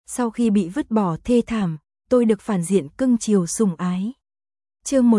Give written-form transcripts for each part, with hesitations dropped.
Sau khi bị vứt bỏ thê thảm, tôi được phản diện cưng chiều sủng ái. Chương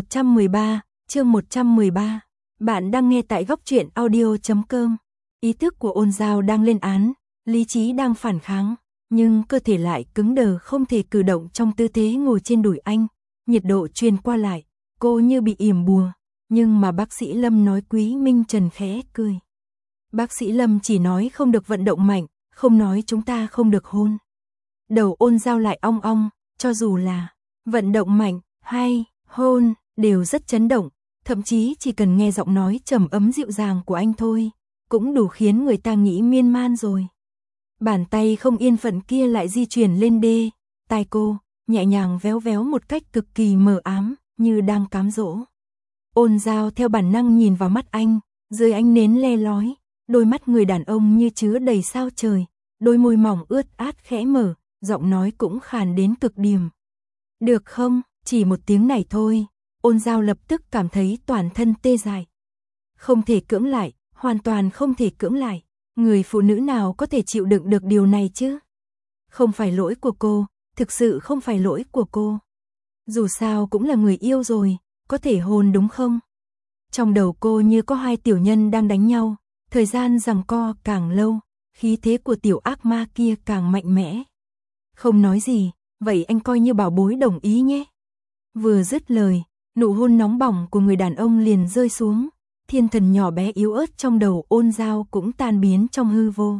113, bạn đang nghe tại góc truyện audio.com. Ý thức của Ôn Giao đang lên án, lý trí đang phản kháng, nhưng cơ thể lại cứng đờ không thể cử động trong tư thế ngồi trên đùi anh. Nhiệt độ truyền qua lại, cô như bị yểm bùa, nhưng mà bác sĩ Lâm nói Quý Minh Trần khẽ cười. Bác sĩ Lâm chỉ nói không được vận động mạnh, không nói chúng ta không được hôn. Đầu Ôn Giao lại ong ong, cho dù là vận động mạnh hay hôn đều rất chấn động, thậm chí chỉ cần nghe giọng nói trầm ấm dịu dàng của anh thôi, cũng đủ khiến người ta nghĩ miên man rồi. Bàn tay không yên phận kia lại di chuyển lên đê, tai cô, nhẹ nhàng véo véo một cách cực kỳ mờ ám, như đang cám dỗ. Ôn Giao theo bản năng nhìn vào mắt anh, dưới ánh nến le lói, đôi mắt người đàn ông như chứa đầy sao trời, đôi môi mỏng ướt át khẽ mở, giọng nói cũng khàn đến cực điểm. Được không, chỉ một tiếng này thôi. Ôn Giao lập tức cảm thấy toàn thân tê dại. Không thể cưỡng lại, hoàn toàn không thể cưỡng lại. Người phụ nữ nào có thể chịu đựng được điều này chứ? Không phải lỗi của cô, thực sự không phải lỗi của cô. Dù sao cũng là người yêu rồi, có thể hôn đúng không? Trong đầu cô như có hai tiểu nhân đang đánh nhau, thời gian giằng co càng lâu, khí thế của tiểu ác ma kia càng mạnh mẽ. Không nói gì, vậy anh coi như bảo bối đồng ý nhé. Vừa dứt lời, nụ hôn nóng bỏng của người đàn ông liền rơi xuống, thiên thần nhỏ bé yếu ớt trong đầu Ôn Giao cũng tan biến trong hư vô.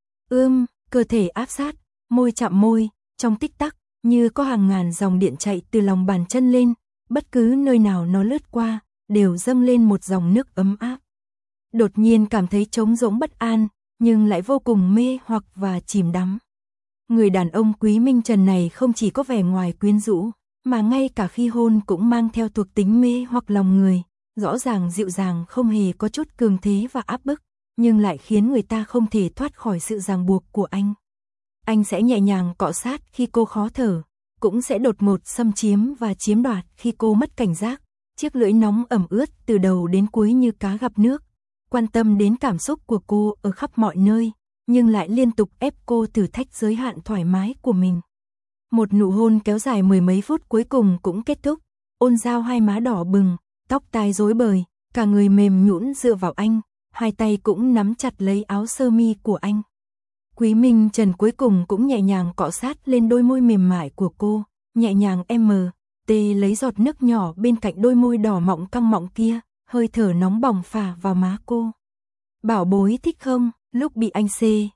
Cơ thể áp sát, môi chạm môi, trong tích tắc, như có hàng ngàn dòng điện chạy từ lòng bàn chân lên, bất cứ nơi nào nó lướt qua, đều dâng lên một dòng nước ấm áp. Đột nhiên cảm thấy trống rỗng bất an, nhưng lại vô cùng mê hoặc và chìm đắm. Người đàn ông Quý Minh Trần này không chỉ có vẻ ngoài quyến rũ, mà ngay cả khi hôn cũng mang theo thuộc tính mê hoặc lòng người, rõ ràng dịu dàng không hề có chút cường thế và áp bức, nhưng lại khiến người ta không thể thoát khỏi sự ràng buộc của anh. Anh sẽ nhẹ nhàng cọ sát khi cô khó thở, cũng sẽ đột ngột xâm chiếm và chiếm đoạt khi cô mất cảnh giác, chiếc lưỡi nóng ẩm ướt từ đầu đến cuối như cá gặp nước, quan tâm đến cảm xúc của cô ở khắp mọi nơi, nhưng lại liên tục ép cô thử thách giới hạn thoải mái của mình. Một nụ hôn kéo dài mười mấy phút cuối cùng cũng kết thúc, Ôn Giao hai má đỏ bừng, tóc tai rối bời, cả người mềm nhũn dựa vào anh, hai tay cũng nắm chặt lấy áo sơ mi của anh. Quý Minh Trần cuối cùng cũng nhẹ nhàng cọ sát lên đôi môi mềm mại của cô, nhẹ nhàng lấy giọt nước nhỏ bên cạnh đôi môi đỏ mọng căng mọng kia, hơi thở nóng bỏng phả vào má cô. Bảo bối thích không? Lúc bị anh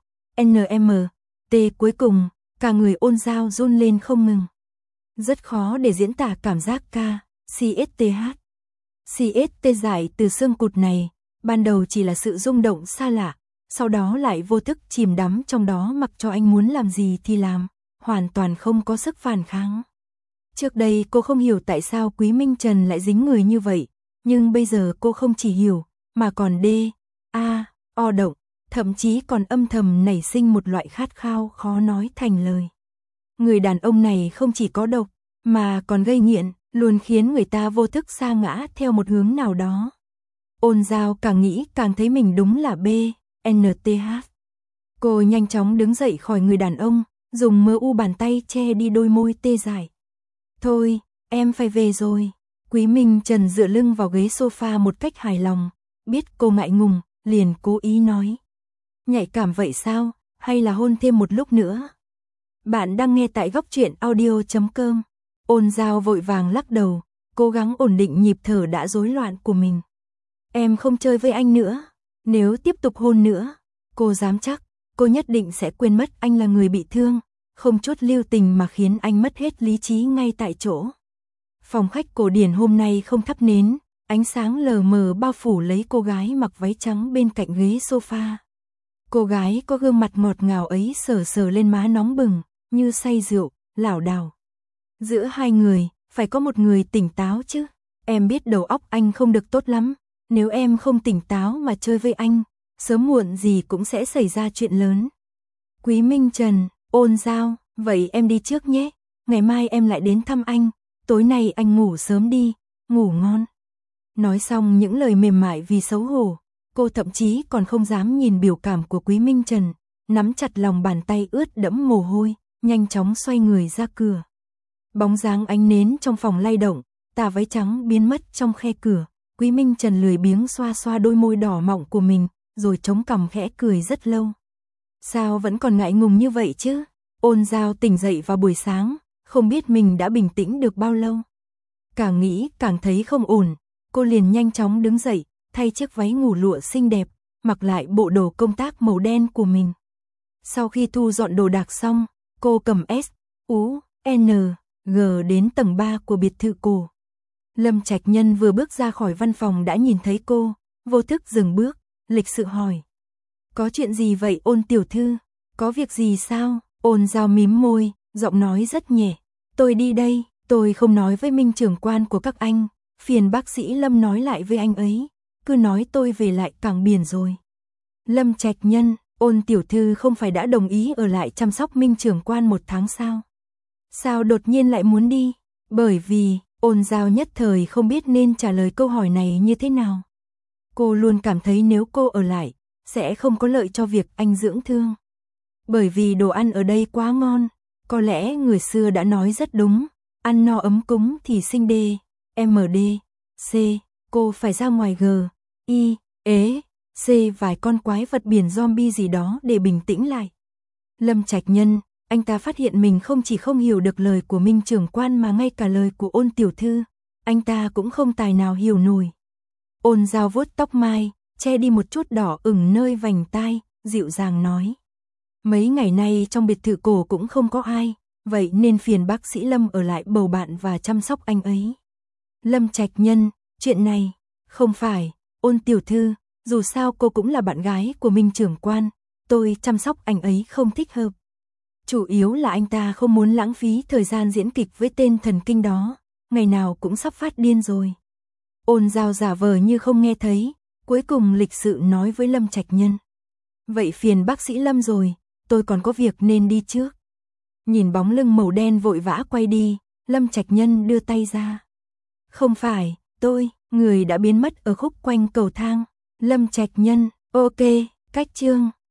cuối cùng, cả người Ôn Giao run lên không ngừng. Rất khó để diễn tả cảm giác CST giải từ xương cụt này, ban đầu chỉ là sự rung động xa lạ, sau đó lại vô thức chìm đắm trong đó mặc cho anh muốn làm gì thì làm, hoàn toàn không có sức phản kháng. Trước đây cô không hiểu tại sao Quý Minh Trần lại dính người như vậy, nhưng bây giờ cô không chỉ hiểu, mà còn động, thậm chí còn âm thầm nảy sinh một loại khát khao khó nói thành lời. Người đàn ông này không chỉ có độc, mà còn gây nghiện, luôn khiến người ta vô thức sa ngã theo một hướng nào đó. Ôn Giao càng nghĩ càng thấy mình đúng là BNTH. Cô nhanh chóng đứng dậy khỏi người đàn ông, dùng mơ u bàn tay che đi đôi môi tê dại. Thôi, em phải về rồi. Quý Minh Trần dựa lưng vào ghế sofa một cách hài lòng, biết cô ngại ngùng, liền cố ý nói. Nhạy cảm vậy sao, hay là hôn thêm một lúc nữa? Bạn đang nghe tại góc truyện audio.com. Ôn Giao vội vàng lắc đầu, cố gắng ổn định nhịp thở đã rối loạn của mình. Em không chơi với anh nữa, nếu tiếp tục hôn nữa, cô dám chắc, cô nhất định sẽ quên mất anh là người bị thương, không chút lưu tình mà khiến anh mất hết lý trí ngay tại chỗ. Phòng khách cổ điển hôm nay không thắp nến, ánh sáng lờ mờ bao phủ lấy cô gái mặc váy trắng bên cạnh ghế sofa. Cô gái có gương mặt ngọt ngào ấy sờ sờ lên má nóng bừng, như say rượu, lảo đảo. Giữa hai người, phải có một người tỉnh táo chứ. Em biết đầu óc anh không được tốt lắm, nếu em không tỉnh táo mà chơi với anh, sớm muộn gì cũng sẽ xảy ra chuyện lớn. Quý Minh Trần, Ôn Giao, vậy em đi trước nhé, ngày mai em lại đến thăm anh, tối nay anh ngủ sớm đi, ngủ ngon. Nói xong những lời mềm mại vì xấu hổ, cô thậm chí còn không dám nhìn biểu cảm của Quý Minh Trần, nắm chặt lòng bàn tay ướt đẫm mồ hôi, nhanh chóng xoay người ra cửa. Bóng dáng ánh nến trong phòng lay động, tà váy trắng biến mất trong khe cửa. Quý Minh Trần lười biếng xoa xoa đôi môi đỏ mọng của mình, rồi chống cằm khẽ cười rất lâu. Sao vẫn còn ngại ngùng như vậy chứ? Ôn Giao tỉnh dậy vào buổi sáng, không biết mình đã bình tĩnh được bao lâu. Càng nghĩ càng thấy không ổn, cô liền nhanh chóng đứng dậy, thay chiếc váy ngủ lụa xinh đẹp, mặc lại bộ đồ công tác màu đen của mình. Sau khi thu dọn đồ đạc xong, cô cầm S, U, N, G đến tầng 3 của biệt thự cổ. Lâm Trạch Nhân vừa bước ra khỏi văn phòng đã nhìn thấy cô, vô thức dừng bước, lịch sự hỏi. Có chuyện gì vậy Ôn tiểu thư? Có việc gì sao? Ôn Giao mím môi, giọng nói rất nhẹ. Tôi đi đây, tôi không nói với Minh trưởng quan của các anh, phiền bác sĩ Lâm nói lại với anh ấy, cứ nói tôi về lại cảng biển rồi. Lâm Trạch Nhân, Ôn tiểu thư không phải đã đồng ý ở lại chăm sóc Minh trưởng quan 1 tháng sao? Sao đột nhiên lại muốn đi? Bởi vì, Ôn Giao nhất thời không biết nên trả lời câu hỏi này như thế nào. Cô luôn cảm thấy nếu cô ở lại, sẽ không có lợi cho việc anh dưỡng thương. Bởi vì đồ ăn ở đây quá ngon, có lẽ người xưa đã nói rất đúng, ăn no ấm cúng thì sinh D, MD, C, cô phải ra ngoài G, I, ế, C vài con quái vật biển zombie gì đó để bình tĩnh lại. Lâm Trạch Nhân, anh ta phát hiện mình không chỉ không hiểu được lời của Minh trưởng quan mà ngay cả lời của Ôn tiểu thư, anh ta cũng không tài nào hiểu nổi. Ôn Giao vuốt tóc mai, che đi một chút đỏ ửng nơi vành tai, dịu dàng nói. Mấy ngày nay trong biệt thự cổ cũng không có ai, vậy nên phiền bác sĩ Lâm ở lại bầu bạn và chăm sóc anh ấy. Lâm Trạch Nhân, chuyện này, không phải, Ôn tiểu thư, dù sao cô cũng là bạn gái của Minh trưởng quan, tôi chăm sóc anh ấy không thích hợp. Chủ yếu là anh ta không muốn lãng phí thời gian diễn kịch với tên thần kinh đó, ngày nào cũng sắp phát điên rồi. Ôn Giao giả vờ như không nghe thấy, cuối cùng lịch sự nói với Lâm Trạch Nhân. Vậy phiền bác sĩ Lâm rồi, tôi còn có việc nên đi trước. Nhìn bóng lưng màu đen vội vã quay đi, Lâm Trạch Nhân đưa tay ra. Không phải, tôi, người đã biến mất ở khúc quanh cầu thang. Lâm Trạch Nhân, ok, cách chương.